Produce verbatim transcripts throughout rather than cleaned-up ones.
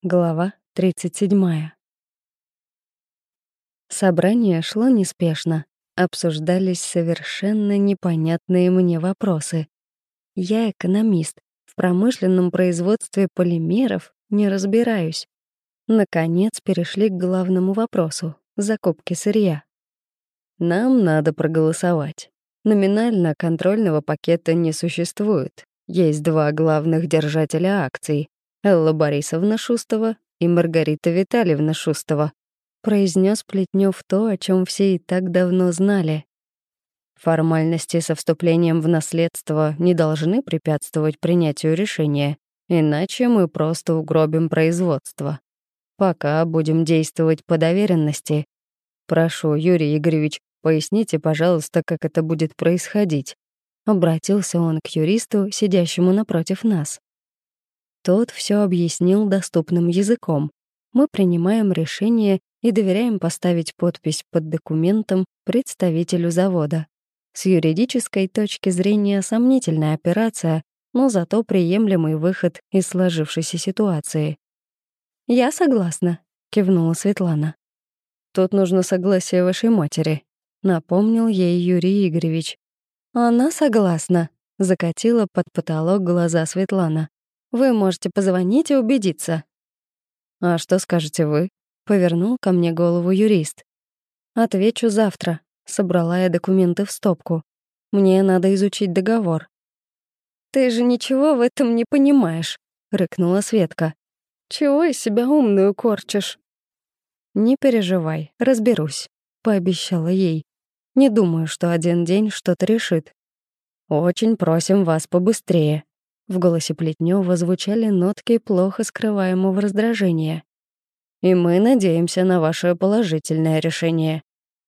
Глава тридцать седьмая. Собрание шло неспешно. Обсуждались совершенно непонятные мне вопросы. Я экономист, в промышленном производстве полимеров не разбираюсь. Наконец перешли к главному вопросу — закупке сырья. Нам надо проголосовать. Номинально контрольного пакета не существует. Есть два главных держателя акций — Элла Борисовна Шустова и Маргарита Витальевна Шустова, произнес Плетнев то, о чем все и так давно знали. Формальности со вступлением в наследство не должны препятствовать принятию решения, иначе мы просто угробим производство. Пока будем действовать по доверенности. Прошу, Юрий Игоревич, поясните, пожалуйста, как это будет происходить. Обратился он к юристу, сидящему напротив нас. Тот все объяснил доступным языком. Мы принимаем решение и доверяем поставить подпись под документом представителю завода. С юридической точки зрения сомнительная операция, но зато приемлемый выход из сложившейся ситуации. «Я согласна», — кивнула Светлана. «Тут нужно согласие вашей матери», — напомнил ей Юрий Игоревич. «Она согласна», — закатила под потолок глаза Светлана. «Вы можете позвонить и убедиться». «А что скажете вы?» — повернул ко мне голову юрист. «Отвечу завтра», — собрала я документы в стопку. «Мне надо изучить договор». «Ты же ничего в этом не понимаешь», — рыкнула Светка. «Чего из себя умную корчишь?» «Не переживай, разберусь», — пообещала ей. «Не думаю, что один день что-то решит». «Очень просим вас побыстрее». В голосе Плетнева звучали нотки плохо скрываемого раздражения. «И мы надеемся на ваше положительное решение».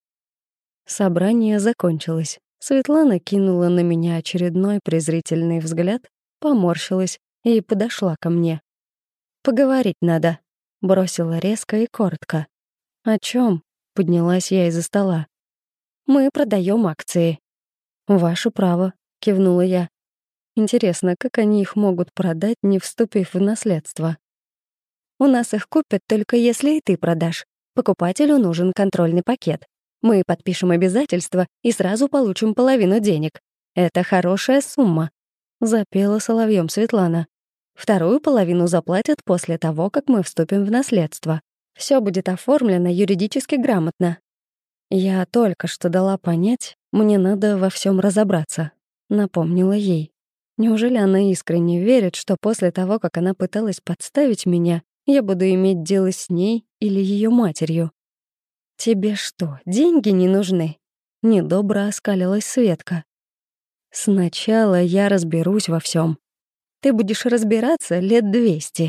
Собрание закончилось. Светлана кинула на меня очередной презрительный взгляд, поморщилась и подошла ко мне. «Поговорить надо», — бросила резко и коротко. «О чем? Поднялась я из-за стола. «Мы продаем акции». «Ваше право», — кивнула я. «Интересно, как они их могут продать, не вступив в наследство?» «У нас их купят только если и ты продашь. Покупателю нужен контрольный пакет. Мы подпишем обязательства и сразу получим половину денег. Это хорошая сумма», — запела соловьем Светлана. «Вторую половину заплатят после того, как мы вступим в наследство. Все будет оформлено юридически грамотно». «Я только что дала понять, мне надо во всем разобраться», — напомнила ей. Неужели она искренне верит, что после того, как она пыталась подставить меня, я буду иметь дело с ней или ее матерью? «Тебе что, деньги не нужны?» — недобро оскалилась Светка. «Сначала я разберусь во всем. Ты будешь разбираться лет двести.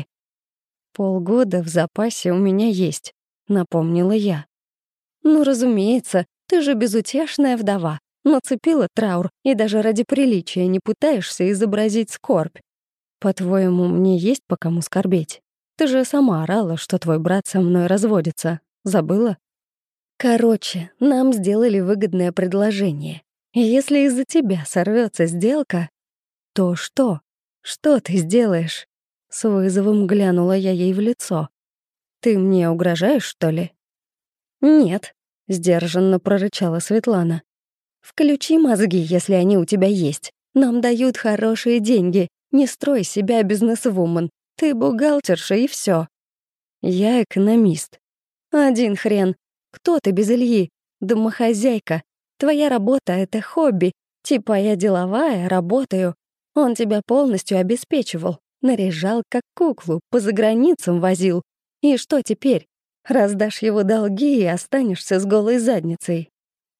Полгода в запасе у меня есть», — напомнила я. «Ну, разумеется, ты же безутешная вдова. Нацепила траур и даже ради приличия не пытаешься изобразить скорбь. По-твоему, мне есть по кому скорбеть? Ты же сама орала, что твой брат со мной разводится. Забыла? Короче, нам сделали выгодное предложение. И если из-за тебя сорвется сделка, то что? Что ты сделаешь?» С вызовом глянула я ей в лицо. «Ты мне угрожаешь, что ли?» «Нет», — сдержанно прорычала Светлана. «Включи мозги, если они у тебя есть. Нам дают хорошие деньги. Не строй себя бизнесвумен. Ты бухгалтерша и все. «Я экономист». «Один хрен. Кто ты без Ильи? Домохозяйка. Твоя работа — это хобби. Типа я деловая, работаю. Он тебя полностью обеспечивал. Наряжал как куклу, по заграницам возил. И что теперь? Раздашь его долги и останешься с голой задницей».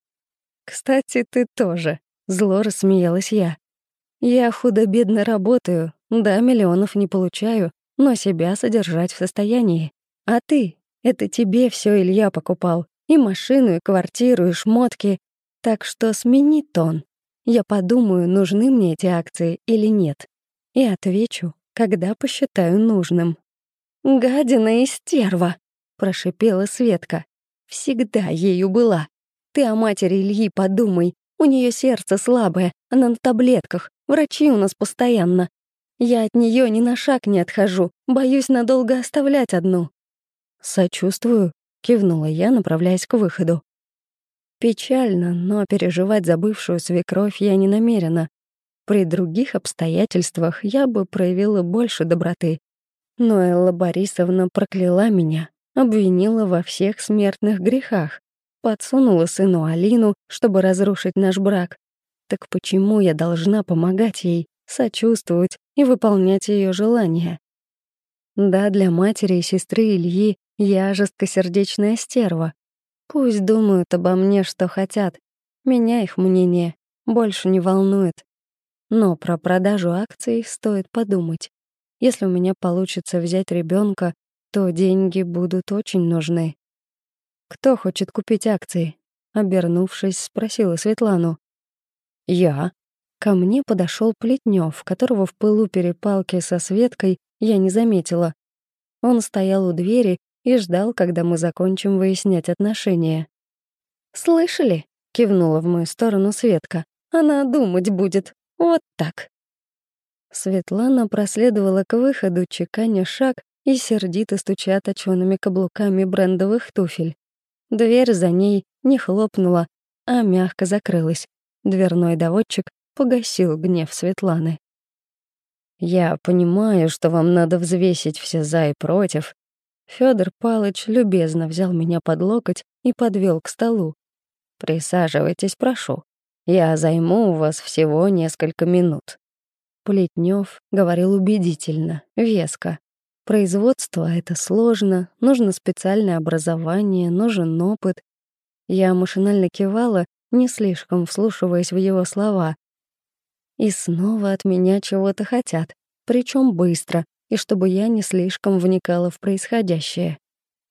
«Кстати, ты тоже», — зло рассмеялась я. «Я худо-бедно работаю, да, миллионов не получаю, но себя содержать в состоянии. А ты? Это тебе все Илья покупал. И машину, и квартиру, и шмотки. Так что смени тон. Я подумаю, нужны мне эти акции или нет. И отвечу, когда посчитаю нужным». «Гадина и стерва», — прошипела Светка. «Всегда ею была. Ты о матери Ильи подумай. У нее сердце слабое, она на таблетках. Врачи у нас постоянно. Я от нее ни на шаг не отхожу, боюсь надолго оставлять одну». «Сочувствую», — кивнула я, направляясь к выходу. Печально, но переживать за бывшую свекровь я не намерена. При других обстоятельствах я бы проявила больше доброты. Но Элла Борисовна прокляла меня, обвинила во всех смертных грехах, подсунула сыну Алину, чтобы разрушить наш брак. Так почему я должна помогать ей, сочувствовать и выполнять ее желания? Да, для матери и сестры Ильи я жесткосердечная стерва. Пусть думают обо мне, что хотят. Меня их мнение больше не волнует. Но про продажу акций стоит подумать. Если у меня получится взять ребенка, то деньги будут очень нужны. «Кто хочет купить акции?» Обернувшись, спросила Светлану. «Я». Ко мне подошел Плетнев, которого в пылу перепалки со Светкой я не заметила. Он стоял у двери и ждал, когда мы закончим выяснять отношения. «Слышали?» — кивнула в мою сторону Светка. «Она думать будет. Вот так». Светлана проследовала к выходу, чеканя шаг и сердито стуча точёными каблуками брендовых туфель. Дверь за ней не хлопнула, а мягко закрылась. Дверной доводчик погасил гнев Светланы. «Я понимаю, что вам надо взвесить все «за» и «против». Фёдор Палыч любезно взял меня под локоть и подвёл к столу. «Присаживайтесь, прошу. Я займу у вас всего несколько минут». Плетнев говорил убедительно, веско. Производство — это сложно, нужно специальное образование, нужен опыт. Я машинально кивала, не слишком вслушиваясь в его слова. И снова от меня чего-то хотят, причем быстро, и чтобы я не слишком вникала в происходящее.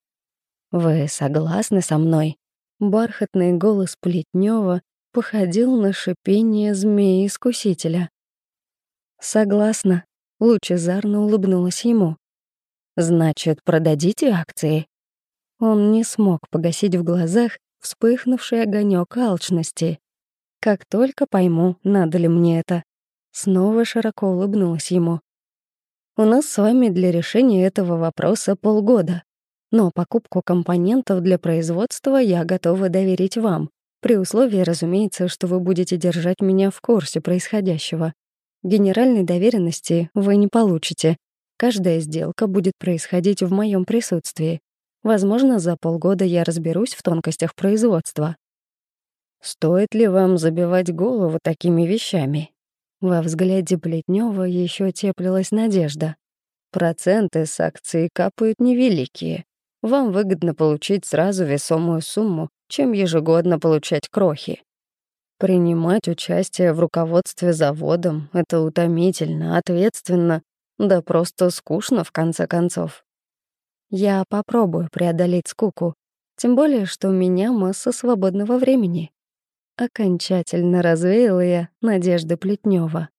«Вы согласны со мной?» Бархатный голос Плетнева походил на шипение змеи-искусителя. «Согласна», — лучезарно улыбнулась ему. «Значит, продадите акции?» Он не смог погасить в глазах вспыхнувший огонек алчности. «Как только пойму, надо ли мне это». Снова широко улыбнулась ему. «У нас с вами для решения этого вопроса полгода. Но покупку компонентов для производства я готова доверить вам, при условии, разумеется, что вы будете держать меня в курсе происходящего. Генеральной доверенности вы не получите. Каждая сделка будет происходить в моем присутствии. Возможно, за полгода я разберусь в тонкостях производства». «Стоит ли вам забивать голову такими вещами?» Во взгляде Плетнева еще теплилась надежда. «Проценты с акций капают невеликие. Вам выгодно получить сразу весомую сумму, чем ежегодно получать крохи. Принимать участие в руководстве заводом — это утомительно, ответственно, да просто скучно, в конце концов. Я попробую преодолеть скуку, тем более, что у меня масса свободного времени». Окончательно развеяла я надежды Плетнева.